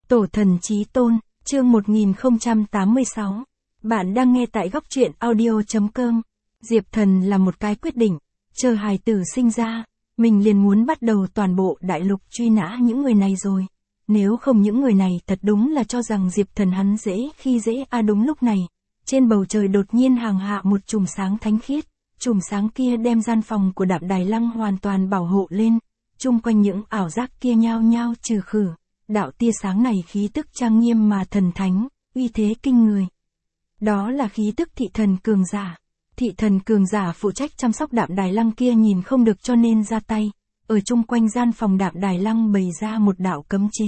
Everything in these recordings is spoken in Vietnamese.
Tổ thần chí tôn, chương 1086. Bạn đang nghe tại góc truyện audio.com. Diệp Thần là một cái quyết định, chờ hài tử sinh ra, mình liền muốn bắt đầu toàn bộ đại lục truy nã những người này rồi. Nếu không những người này thật đúng là cho rằng Diệp Thần hắn dễ khi dễ đúng lúc này. Trên bầu trời đột nhiên hàng hạ một chùm sáng thánh khiết, chùm sáng kia đem gian phòng của Đạm Đài Lăng hoàn toàn bảo hộ lên, chung quanh những ảo giác kia nhao nhao trừ khử. Đạo tia sáng này khí tức trang nghiêm mà thần thánh, uy thế kinh người. Đó là khí tức thị thần cường giả. Thị thần cường giả phụ trách chăm sóc Đạm Đài Lăng kia nhìn không được cho nên ra tay, ở chung quanh gian phòng Đạm Đài Lăng bày ra một đạo cấm chế.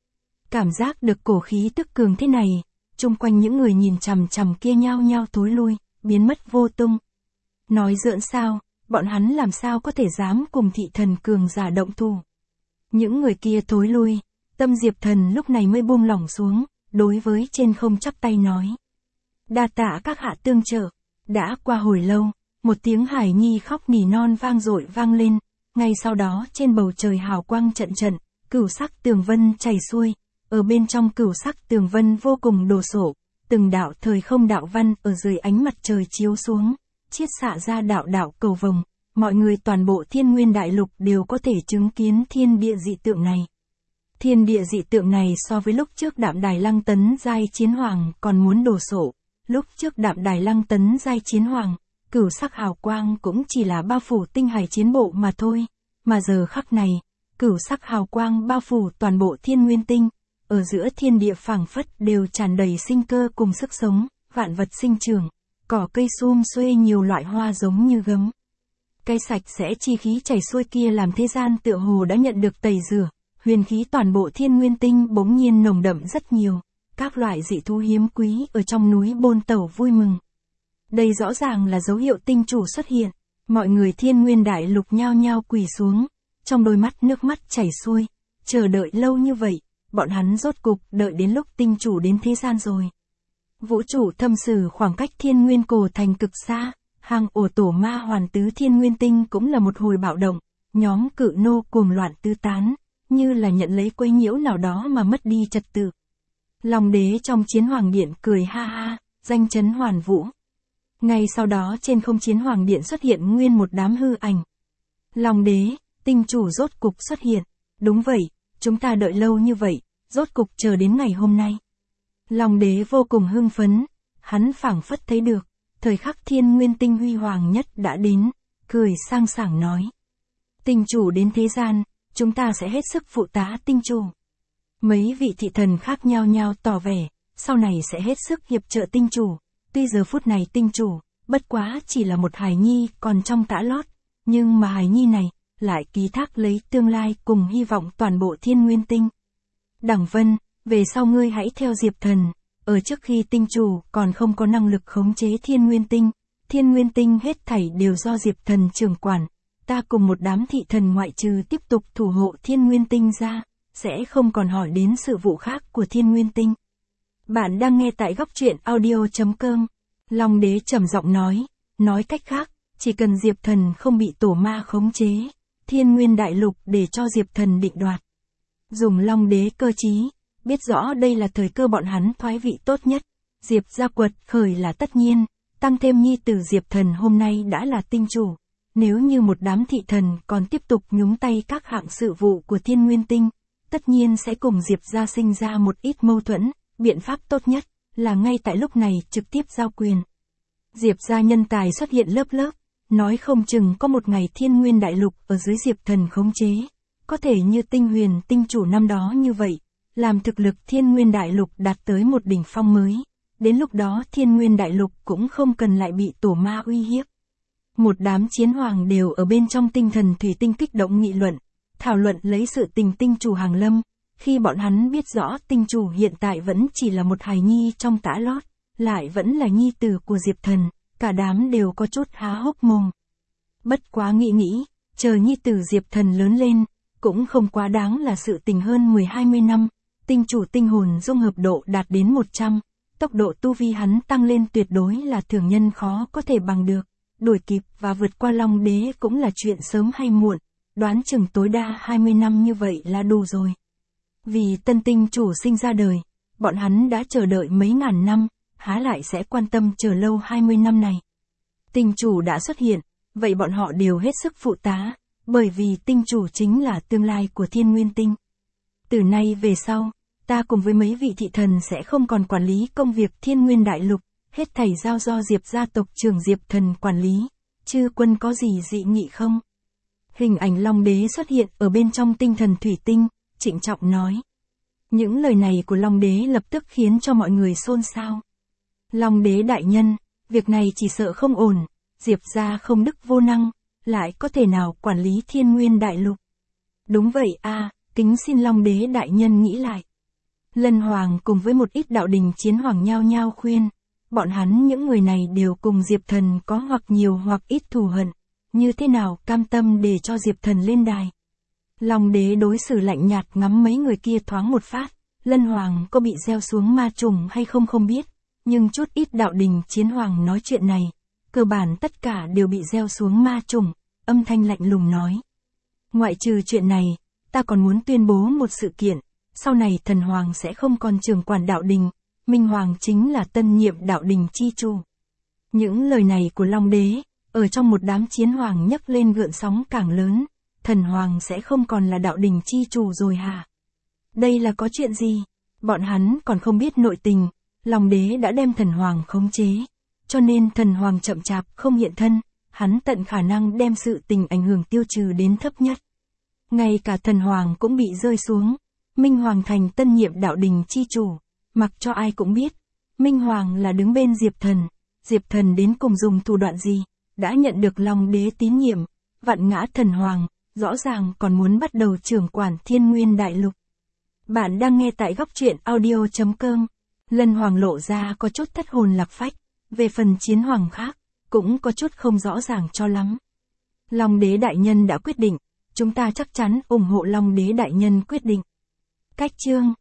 Cảm giác được cổ khí tức cường thế này, chung quanh những người nhìn chằm chằm kia nhao nhao thối lui, biến mất vô tung. Nói giỡn sao, bọn hắn làm sao có thể dám cùng thị thần cường giả động thủ. Những người kia thối lui. Tâm Diệp Thần lúc này mới buông lỏng xuống, đối với trên không chắp tay nói. Đa tạ các hạ tương trợ. Đã qua hồi lâu, một tiếng hải nhi khóc nỉ non vang dội vang lên, ngay sau đó trên bầu trời hào quang trận trận, cửu sắc tường vân chảy xuôi, ở bên trong cửu sắc tường vân vô cùng đồ sộ, từng đạo thời không đạo văn ở dưới ánh mặt trời chiếu xuống, chiết xạ ra đạo đạo cầu vồng, mọi người toàn bộ Thiên Nguyên Đại Lục đều có thể chứng kiến thiên địa dị tượng này. Thiên địa dị tượng này so với lúc trước Đạm Đài Lăng tấn giai chiến hoàng còn muốn đồ sộ. Lúc trước Đạm Đài Lăng tấn giai chiến hoàng, cửu sắc hào quang cũng chỉ là bao phủ tinh hải chiến bộ mà thôi. Mà giờ khắc này, cửu sắc hào quang bao phủ toàn bộ thiên nguyên tinh. Ở giữa thiên địa phảng phất đều tràn đầy sinh cơ cùng sức sống, vạn vật sinh trưởng, cỏ cây sum xuê nhiều loại hoa giống như gấm. Cái sạch sẽ chi khí chảy xuôi kia làm thế gian tựa hồ đã nhận được tẩy rửa. Huyền khí toàn bộ thiên nguyên tinh bỗng nhiên nồng đậm rất nhiều, các loại dị thú hiếm quý ở trong núi bôn tẩu vui mừng. Đây rõ ràng là dấu hiệu tinh chủ xuất hiện, mọi người Thiên Nguyên Đại Lục nhao nhao quỳ xuống, trong đôi mắt nước mắt chảy xuôi, chờ đợi lâu như vậy, bọn hắn rốt cục đợi đến lúc tinh chủ đến thế gian rồi. Vũ trụ thâm sử khoảng cách Thiên Nguyên Cổ Thành cực xa, hàng ổ tổ ma hoàn tứ Thiên Nguyên Tinh cũng là một hồi bạo động, nhóm cự nô cuồng loạn tứ tán. Như là nhận lấy quấy nhiễu nào đó mà mất đi trật tự. Long đế trong chiến hoàng điện cười ha ha, danh chấn hoàn vũ. Ngay sau đó trên không chiến hoàng điện xuất hiện nguyên một đám hư ảnh. Long đế, tinh chủ rốt cục xuất hiện. Đúng vậy, chúng ta đợi lâu như vậy, rốt cục chờ đến ngày hôm nay. Long đế vô cùng hưng phấn, hắn phảng phất thấy được, thời khắc thiên nguyên tinh huy hoàng nhất đã đến, cười sang sảng nói. Tinh chủ đến thế gian. Chúng ta sẽ hết sức phụ tá tinh chủ. Mấy vị thị thần khác nhau nhau tỏ vẻ, sau này sẽ hết sức hiệp trợ tinh chủ. Tuy giờ phút này tinh chủ, bất quá chỉ là một hài nhi còn trong tã lót, nhưng mà hài nhi này, lại ký thác lấy tương lai cùng hy vọng toàn bộ thiên nguyên tinh. Đẳng Vân, về sau ngươi hãy theo Diệp Thần, ở trước khi tinh chủ còn không có năng lực khống chế thiên nguyên tinh hết thảy đều do Diệp Thần trưởng quản. Ta cùng một đám thị thần ngoại trừ tiếp tục thủ hộ thiên nguyên tinh ra, sẽ không còn hỏi đến sự vụ khác của thiên nguyên tinh. Bạn đang nghe tại góc truyện audio.com. Long đế trầm giọng nói cách khác, chỉ cần Diệp Thần không bị tổ ma khống chế, Thiên Nguyên Đại Lục để cho Diệp Thần định đoạt. Dùng Long đế cơ trí, biết rõ đây là thời cơ bọn hắn thoái vị tốt nhất. Diệp gia quật khởi là tất nhiên, tăng thêm nhi tử Diệp Thần hôm nay đã là tinh chủ. Nếu như một đám thị thần còn tiếp tục nhúng tay các hạng sự vụ của thiên nguyên tinh, tất nhiên sẽ cùng Diệp gia sinh ra một ít mâu thuẫn, biện pháp tốt nhất là ngay tại lúc này trực tiếp giao quyền. Diệp gia nhân tài xuất hiện lớp lớp, nói không chừng có một ngày Thiên Nguyên Đại Lục ở dưới Diệp Thần khống chế, có thể như Tinh Huyền tinh chủ năm đó như vậy, làm thực lực Thiên Nguyên Đại Lục đạt tới một đỉnh phong mới, đến lúc đó Thiên Nguyên Đại Lục cũng không cần lại bị tổ ma uy hiếp. Một đám chiến hoàng đều ở bên trong tinh thần thủy tinh kích động nghị luận, thảo luận lấy sự tình tinh chủ hàng lâm, khi bọn hắn biết rõ tinh chủ hiện tại vẫn chỉ là một hài nhi trong tã lót, lại vẫn là nhi tử của Diệp Thần, cả đám đều có chút há hốc mồm. Bất quá nghĩ, chờ nhi tử Diệp Thần lớn lên, cũng không quá đáng là sự tình hơn 10-20 năm, tinh chủ tinh hồn dung hợp độ đạt đến 100, tốc độ tu vi hắn tăng lên tuyệt đối là thường nhân khó có thể bằng được. Đuổi kịp và vượt qua Long đế cũng là chuyện sớm hay muộn, đoán chừng tối đa 20 năm như vậy là đủ rồi. Vì tân tinh chủ sinh ra đời, bọn hắn đã chờ đợi mấy ngàn năm, há lại sẽ quan tâm chờ lâu 20 năm này. Tinh chủ đã xuất hiện, vậy bọn họ đều hết sức phụ tá, bởi vì tinh chủ chính là tương lai của Thiên Nguyên Tinh. Từ nay về sau, ta cùng với mấy vị thị thần sẽ không còn quản lý công việc Thiên Nguyên Đại Lục, hết thảy giao do Diệp gia tộc trưởng Diệp Thần quản lý, chư quân có gì dị nghị không? Hình ảnh Long Đế xuất hiện ở bên trong tinh thần thủy tinh, trịnh trọng nói. Những lời này của Long Đế lập tức khiến cho mọi người xôn xao. Long Đế đại nhân, việc này chỉ sợ không ổn, Diệp gia không đức vô năng, lại có thể nào quản lý Thiên Nguyên Đại Lục? Đúng vậy a, kính xin Long Đế đại nhân nghĩ lại. Lân Hoàng cùng với một ít đạo đình chiến hoàng nhao nhao khuyên, bọn hắn những người này đều cùng Diệp Thần có hoặc nhiều hoặc ít thù hận, như thế nào cam tâm để cho Diệp Thần lên đài. Long Đế đối xử lạnh nhạt ngắm mấy người kia thoáng một phát, Lân Hoàng có bị gieo xuống ma trùng hay không không biết, nhưng chút ít đạo đình chiến hoàng nói chuyện này, cơ bản tất cả đều bị gieo xuống ma trùng, âm thanh lạnh lùng nói. Ngoại trừ chuyện này, ta còn muốn tuyên bố một sự kiện, sau này Thần Hoàng sẽ không còn trưởng quản đạo đình, Minh Hoàng chính là tân nhiệm đạo đình chi chủ. Những lời này của Long Đế, ở trong một đám chiến hoàng nhấc lên gợn sóng càng lớn, Thần Hoàng sẽ không còn là đạo đình chi chủ rồi hả? Đây là có chuyện gì? Bọn hắn còn không biết nội tình, Long Đế đã đem Thần Hoàng khống chế, cho nên Thần Hoàng chậm chạp không hiện thân, hắn tận khả năng đem sự tình ảnh hưởng tiêu trừ đến thấp nhất. Ngay cả Thần Hoàng cũng bị rơi xuống, Minh Hoàng thành tân nhiệm đạo đình chi chủ, mặc cho ai cũng biết, Minh Hoàng là đứng bên Diệp Thần đến cùng dùng thủ đoạn gì, đã nhận được Long Đế tín nhiệm, vạn ngã Thần Hoàng, rõ ràng còn muốn bắt đầu trưởng quản Thiên Nguyên Đại Lục. Bạn đang nghe tại góc truyện audio.com. Lân Hoàng lộ ra có chút thất hồn lạc phách, về phần chiến hoàng khác, cũng có chút không rõ ràng cho lắm. Long Đế đại nhân đã quyết định, chúng ta chắc chắn ủng hộ Long Đế đại nhân quyết định. Cách chương